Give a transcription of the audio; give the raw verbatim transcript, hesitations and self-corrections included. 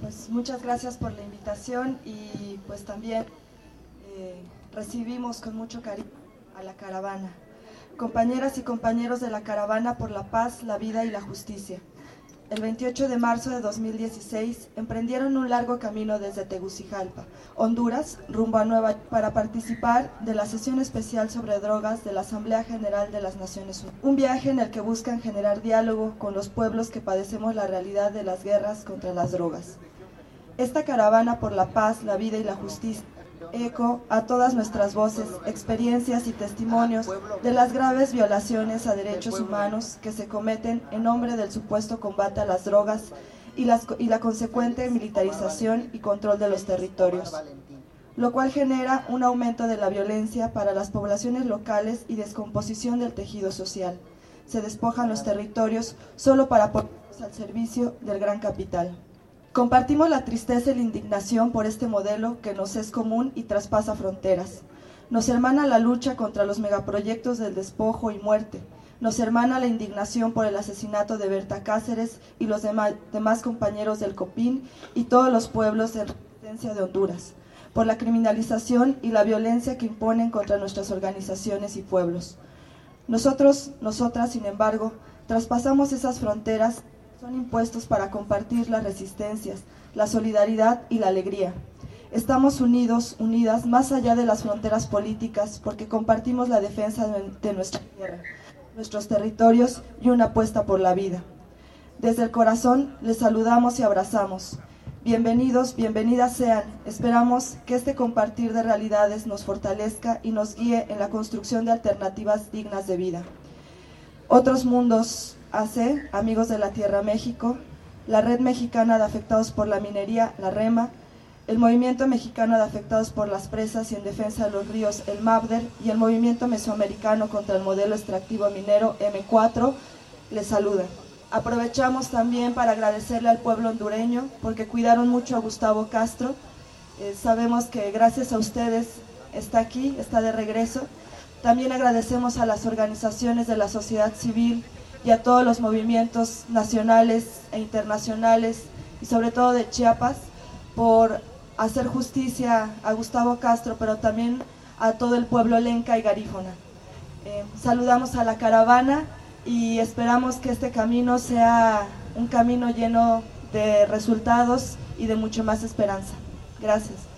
pues muchas gracias por la invitación y pues también eh, recibimos con mucho cariño a la caravana. Compañeras y compañeros de la caravana por la paz, la vida y la justicia. El veintiocho de marzo de dos mil dieciséis emprendieron un largo camino desde Tegucigalpa, Honduras, rumbo a Nueva York para participar de la sesión especial sobre drogas de la Asamblea General de las Naciones Unidas. Un viaje en el que buscan generar diálogo con los pueblos que padecemos la realidad de las guerras contra las drogas. Esta caravana por la paz, la vida y la justicia eco a todas nuestras voces, experiencias y testimonios de las graves violaciones a derechos humanos que se cometen en nombre del supuesto combate a las drogas y, las, y la consecuente militarización y control de los territorios, lo cual genera un aumento de la violencia para las poblaciones locales y descomposición del tejido social. Se despojan los territorios solo para ponerlos al servicio del gran capital. Compartimos la tristeza y la indignación por este modelo que nos es común y traspasa fronteras. Nos hermana la lucha contra los megaproyectos del despojo y muerte. Nos hermana la indignación por el asesinato de Berta Cáceres y los demás, demás compañeros del COPIN y todos los pueblos de resistencia de Honduras, por la criminalización y la violencia que imponen contra nuestras organizaciones y pueblos. Nosotros, nosotras, sin embargo, traspasamos esas fronteras. Son impuestos para compartir las resistencias, la solidaridad y la alegría. Estamos unidos, unidas, más allá de las fronteras políticas, porque compartimos la defensa de nuestra tierra, nuestros territorios y una apuesta por la vida. Desde el corazón les saludamos y abrazamos. Bienvenidos, bienvenidas sean. Esperamos que este compartir de realidades nos fortalezca y nos guíe en la construcción de alternativas dignas de vida. Otros mundos A C, Amigos de la Tierra México, la Red Mexicana de Afectados por la Minería, la REMA, el Movimiento Mexicano de Afectados por las Presas y en Defensa de los Ríos, el MAPDER, y el Movimiento Mesoamericano contra el Modelo Extractivo Minero, M cuatro, les saludan. Aprovechamos también para agradecerle al pueblo hondureño porque cuidaron mucho a Gustavo Castro. Eh, sabemos que gracias a ustedes está aquí, está de regreso. También agradecemos a las organizaciones de la sociedad civil y a todos los movimientos nacionales e internacionales y sobre todo de Chiapas por hacer justicia a Gustavo Castro, pero también a todo el pueblo lenca y garífuna. Eh, saludamos a la caravana y esperamos que este camino sea un camino lleno de resultados y de mucho más esperanza. Gracias.